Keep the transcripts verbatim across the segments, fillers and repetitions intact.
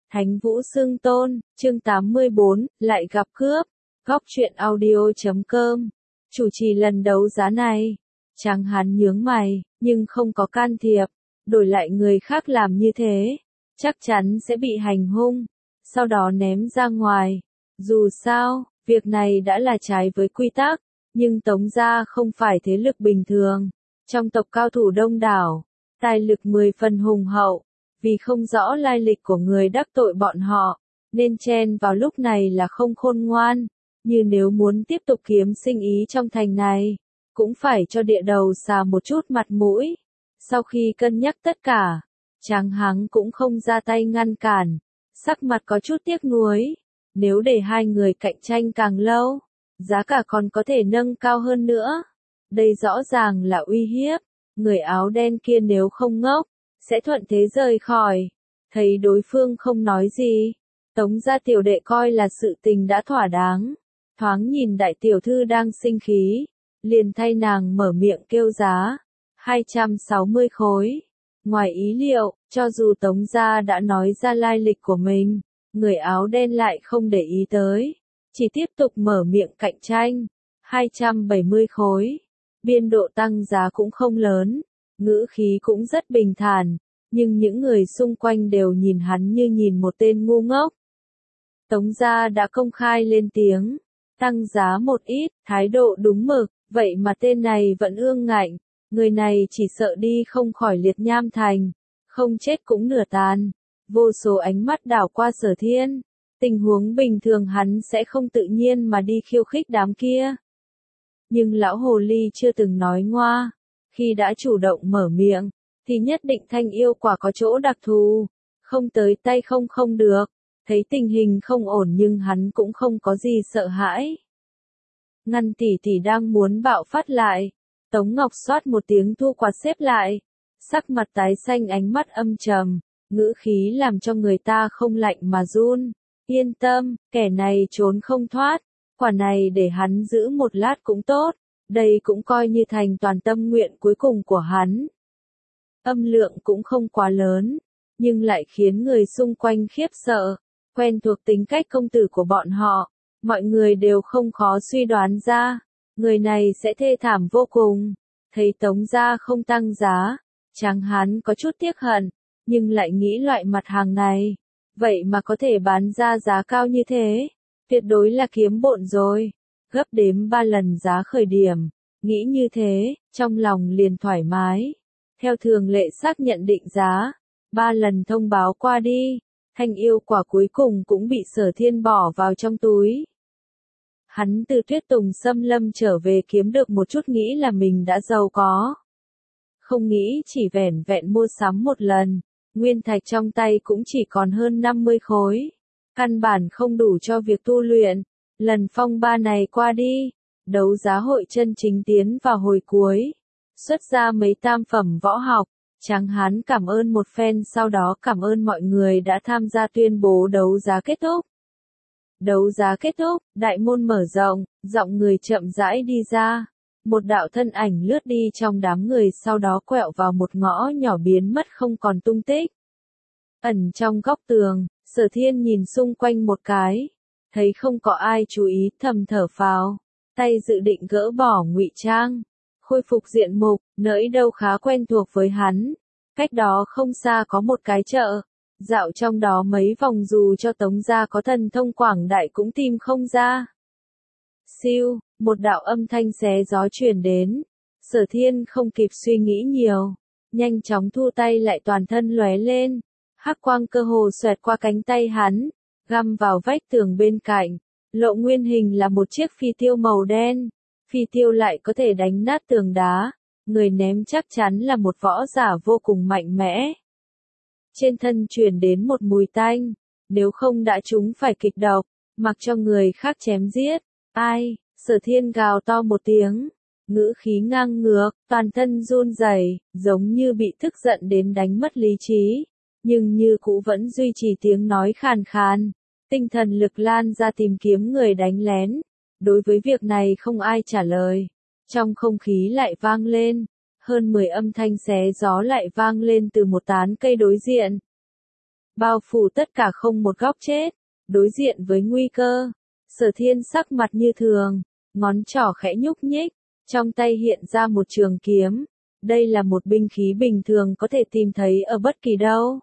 Thánh Vũ Xưng Tôn, chương tám mươi bốn, lại gặp cướp. Góc truyện audio chấm com. Chủ trì lần đấu giá này. Tráng Hán nhướng mày, nhưng không có can thiệp. Đổi lại người khác làm như thế, chắc chắn sẽ bị hành hung, sau đó ném ra ngoài. Dù sao, việc này đã là trái với quy tắc, nhưng Tống gia không phải thế lực bình thường. Trong tộc cao thủ đông đảo, tài lực mười phần hùng hậu, vì không rõ lai lịch của người đắc tội bọn họ, nên chen vào lúc này là không khôn ngoan, như nếu muốn tiếp tục kiếm sinh ý trong thành này, cũng phải cho địa đầu xà một chút mặt mũi. Sau khi cân nhắc tất cả, Tráng Hán cũng không ra tay ngăn cản, sắc mặt có chút tiếc nuối, nếu để hai người cạnh tranh càng lâu, giá cả còn có thể nâng cao hơn nữa. Đây rõ ràng là uy hiếp, người áo đen kia nếu không ngốc, sẽ thuận thế rời khỏi. Thấy đối phương không nói gì, Tống gia tiểu đệ coi là sự tình đã thỏa đáng, thoáng nhìn đại tiểu thư đang sinh khí, liền thay nàng mở miệng kêu giá, hai trăm sáu mươi khối. Ngoài ý liệu, cho dù Tống gia đã nói ra lai lịch của mình, người áo đen lại không để ý tới, chỉ tiếp tục mở miệng cạnh tranh, hai trăm bảy mươi khối. Biên độ tăng giá cũng không lớn, ngữ khí cũng rất bình thản, nhưng những người xung quanh đều nhìn hắn như nhìn một tên ngu ngốc. Tống gia đã công khai lên tiếng, tăng giá một ít, thái độ đúng mực, vậy mà tên này vẫn ương ngạnh, người này chỉ sợ đi không khỏi liệt nham thành, không chết cũng nửa tàn. Vô số ánh mắt đảo qua Sở Thiên, tình huống bình thường hắn sẽ không tự nhiên mà đi khiêu khích đám kia. Nhưng lão hồ ly chưa từng nói ngoa, khi đã chủ động mở miệng, thì nhất định thanh yêu quả có chỗ đặc thù, không tới tay không không được. Thấy tình hình không ổn nhưng hắn cũng không có gì sợ hãi. Ngăn tỷ tỷ đang muốn bạo phát lại, Tống Ngọc xoát một tiếng thu quạt xếp lại, sắc mặt tái xanh ánh mắt âm trầm, ngữ khí làm cho người ta không lạnh mà run. Yên tâm, kẻ này trốn không thoát, quả này để hắn giữ một lát cũng tốt, đây cũng coi như thành toàn tâm nguyện cuối cùng của hắn. Âm lượng cũng không quá lớn, nhưng lại khiến người xung quanh khiếp sợ, quen thuộc tính cách công tử của bọn họ, mọi người đều không khó suy đoán ra, người này sẽ thê thảm vô cùng. Thấy Tống gia không tăng giá, Tráng Hán có chút tiếc hận, nhưng lại nghĩ loại mặt hàng này, vậy mà có thể bán ra giá cao như thế, tuyệt đối là kiếm bộn rồi, gấp đếm ba lần giá khởi điểm, nghĩ như thế, trong lòng liền thoải mái. Theo thường lệ xác nhận định giá, ba lần thông báo qua đi, thanh yêu quả cuối cùng cũng bị Sở Thiên bỏ vào trong túi. Hắn từ Tuyết Tùng xâm lâm trở về kiếm được một chút nghĩ là mình đã giàu có. Không nghĩ chỉ vẻn vẹn mua sắm một lần, nguyên thạch trong tay cũng chỉ còn hơn năm mươi khối. Căn bản không đủ cho việc tu luyện. Lần phong ba này qua đi, đấu giá hội chân chính tiến vào hồi cuối. Xuất ra mấy tam phẩm võ học, Tráng Hán cảm ơn một phen sau đó cảm ơn mọi người đã tham gia tuyên bố đấu giá kết thúc. Đấu giá kết thúc, đại môn mở rộng, giọng người chậm rãi đi ra. Một đạo thân ảnh lướt đi trong đám người sau đó quẹo vào một ngõ nhỏ biến mất không còn tung tích. Ẩn trong góc tường, Sở Thiên nhìn xung quanh một cái, thấy không có ai chú ý thầm thở phào, tay dự định gỡ bỏ ngụy trang, khôi phục diện mục, nỗi đâu khá quen thuộc với hắn. Cách đó không xa có một cái chợ, dạo trong đó mấy vòng dù cho Tống gia có thần thông quảng đại cũng tìm không ra. Siêu, một đạo âm thanh xé gió truyền đến, Sở Thiên không kịp suy nghĩ nhiều, nhanh chóng thu tay lại toàn thân lóe lên, hắc quang cơ hồ xoẹt qua cánh tay hắn, găm vào vách tường bên cạnh, lộ nguyên hình là một chiếc phi tiêu màu đen, phi tiêu lại có thể đánh nát tường đá, người ném chắc chắn là một võ giả vô cùng mạnh mẽ. Trên thân truyền đến một mùi tanh, nếu không đã trúng phải kịch độc, mặc cho người khác chém giết. Ai? Sở Thiên gào to một tiếng, ngữ khí ngang ngược, toàn thân run rẩy, giống như bị tức giận đến đánh mất lý trí, nhưng như cũ vẫn duy trì tiếng nói khàn khàn, tinh thần lực lan ra tìm kiếm người đánh lén. Đối với việc này không ai trả lời, trong không khí lại vang lên, hơn mười âm thanh xé gió lại vang lên từ một tán cây đối diện. bao phủ tất cả không một góc chết, đối diện với nguy cơ. Sở Thiên sắc mặt như thường, ngón trỏ khẽ nhúc nhích, trong tay hiện ra một trường kiếm. Đây là một binh khí bình thường có thể tìm thấy ở bất kỳ đâu.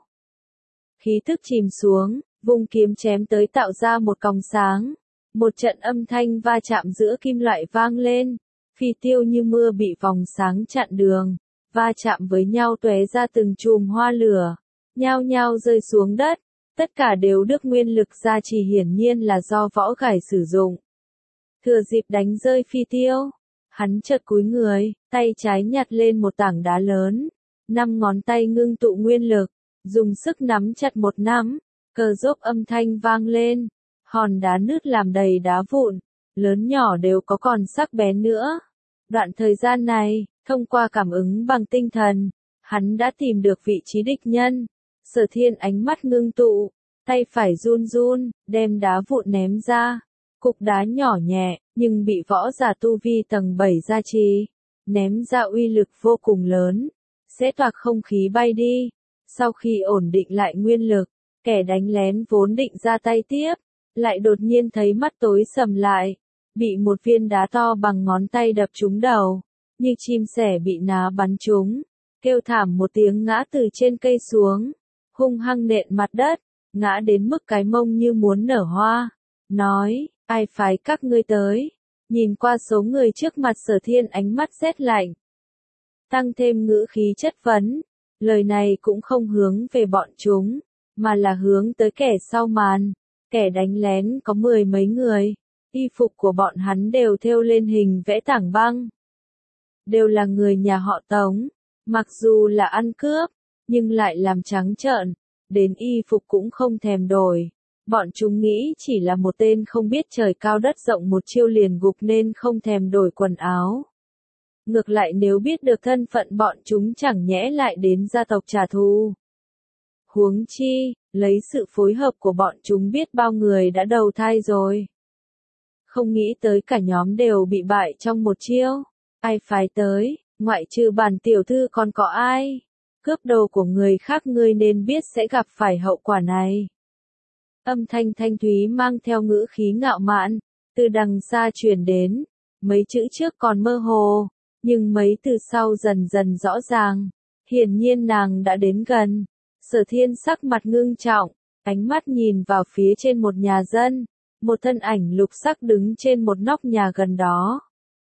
Khí tức chìm xuống, vung kiếm chém tới tạo ra một còng sáng. Một trận âm thanh va chạm giữa kim loại vang lên, phi tiêu như mưa bị vòng sáng chặn đường, va chạm với nhau tóe ra từng chùm hoa lửa, nhao nhao rơi xuống đất, tất cả đều được nguyên lực gia trì, hiển nhiên là do võ khải sử dụng. Thừa dịp đánh rơi phi tiêu, hắn chợt cúi người, tay trái nhặt lên một tảng đá lớn, năm ngón tay ngưng tụ nguyên lực, dùng sức nắm chặt một nắm, cờ rốp âm thanh vang lên, hòn đá nứt làm đầy đá vụn, lớn nhỏ đều có còn sắc bén nữa. Đoạn thời gian này, thông qua cảm ứng bằng tinh thần, hắn đã tìm được vị trí địch nhân. Sở Thiên ánh mắt ngưng tụ, tay phải run run, đem đá vụn ném ra. Cục đá nhỏ nhẹ, nhưng bị võ giả tu vi tầng bảy gia trì, ném ra uy lực vô cùng lớn, sẽ toạc không khí bay đi. Sau khi ổn định lại nguyên lực, kẻ đánh lén vốn định ra tay tiếp, lại đột nhiên thấy mắt tối sầm lại, bị một viên đá to bằng ngón tay đập trúng đầu, như chim sẻ bị ná bắn trúng, kêu thảm một tiếng ngã từ trên cây xuống, hung hăng nện mặt đất, ngã đến mức cái mông như muốn nở hoa, nói, ai phái các ngươi tới, nhìn qua số người trước mặt Sở Thiên ánh mắt rét lạnh, tăng thêm ngữ khí chất vấn, lời này cũng không hướng về bọn chúng, mà là hướng tới kẻ sau màn. Kẻ đánh lén có mười mấy người, y phục của bọn hắn đều thêu lên hình vẽ tảng băng. Đều là người nhà họ Tống, mặc dù là ăn cướp, nhưng lại làm trắng trợn, đến y phục cũng không thèm đổi. Bọn chúng nghĩ chỉ là một tên không biết trời cao đất rộng một chiêu liền gục nên không thèm đổi quần áo. Ngược lại nếu biết được thân phận bọn chúng chẳng nhẽ lại đến gia tộc trả thù. Huống chi, lấy sự phối hợp của bọn chúng biết bao người đã đầu thai rồi. Không nghĩ tới cả nhóm đều bị bại trong một chiêu. Ai phái tới, ngoại trừ bản tiểu thư còn có ai? Cướp đồ của người khác ngươi nên biết sẽ gặp phải hậu quả này. Âm thanh thanh thúy mang theo ngữ khí ngạo mạn, từ đằng xa truyền đến. Mấy chữ trước còn mơ hồ, nhưng mấy từ sau dần dần rõ ràng. Hiển nhiên nàng đã đến gần. Sở Thiên sắc mặt ngưng trọng, ánh mắt nhìn vào phía trên một nhà dân, một thân ảnh lục sắc đứng trên một nóc nhà gần đó.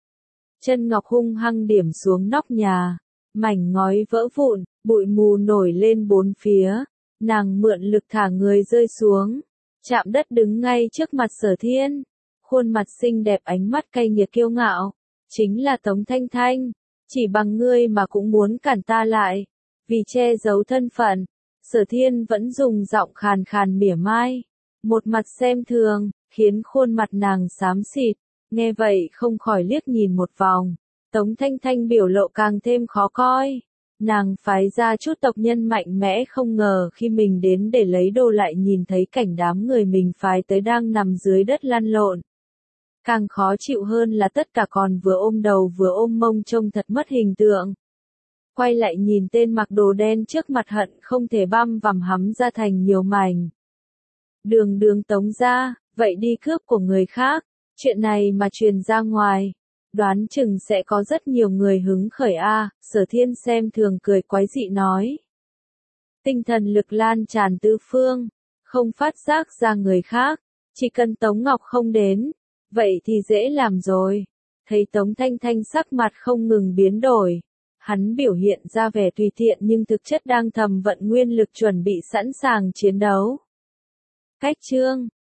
Chân ngọc hung hăng điểm xuống nóc nhà, mảnh ngói vỡ vụn, bụi mù nổi lên bốn phía, nàng mượn lực thả người rơi xuống, chạm đất đứng ngay trước mặt Sở Thiên, khuôn mặt xinh đẹp ánh mắt cay nghiệt kiêu ngạo, chính là Tống Thanh Thanh, chỉ bằng ngươi mà cũng muốn cản ta lại, vì che giấu thân phận. Sở Thiên vẫn dùng giọng khàn khàn mỉa mai, một mặt xem thường, khiến khuôn mặt nàng xám xịt, nghe vậy không khỏi liếc nhìn một vòng. Tống Thanh Thanh biểu lộ càng thêm khó coi, nàng phái ra chút tộc nhân mạnh mẽ không ngờ khi mình đến để lấy đồ lại nhìn thấy cảnh đám người mình phái tới đang nằm dưới đất lăn lộn. Càng khó chịu hơn là tất cả còn vừa ôm đầu vừa ôm mông trông thật mất hình tượng. Quay lại nhìn tên mặc đồ đen trước mặt hận không thể băm vằm hắm ra thành nhiều mảnh. Đường đường Tống gia, vậy đi cướp của người khác, chuyện này mà truyền ra ngoài, đoán chừng sẽ có rất nhiều người hứng khởi a. Sở Thiên xem thường cười quái dị nói. Tinh thần lực lan tràn tứ phương, không phát giác ra người khác, chỉ cần Tống Ngọc không đến, vậy thì dễ làm rồi. Thấy Tống Thanh Thanh sắc mặt không ngừng biến đổi. Hắn biểu hiện ra vẻ tùy tiện nhưng thực chất đang thầm vận nguyên lực chuẩn bị sẵn sàng chiến đấu. Cách chương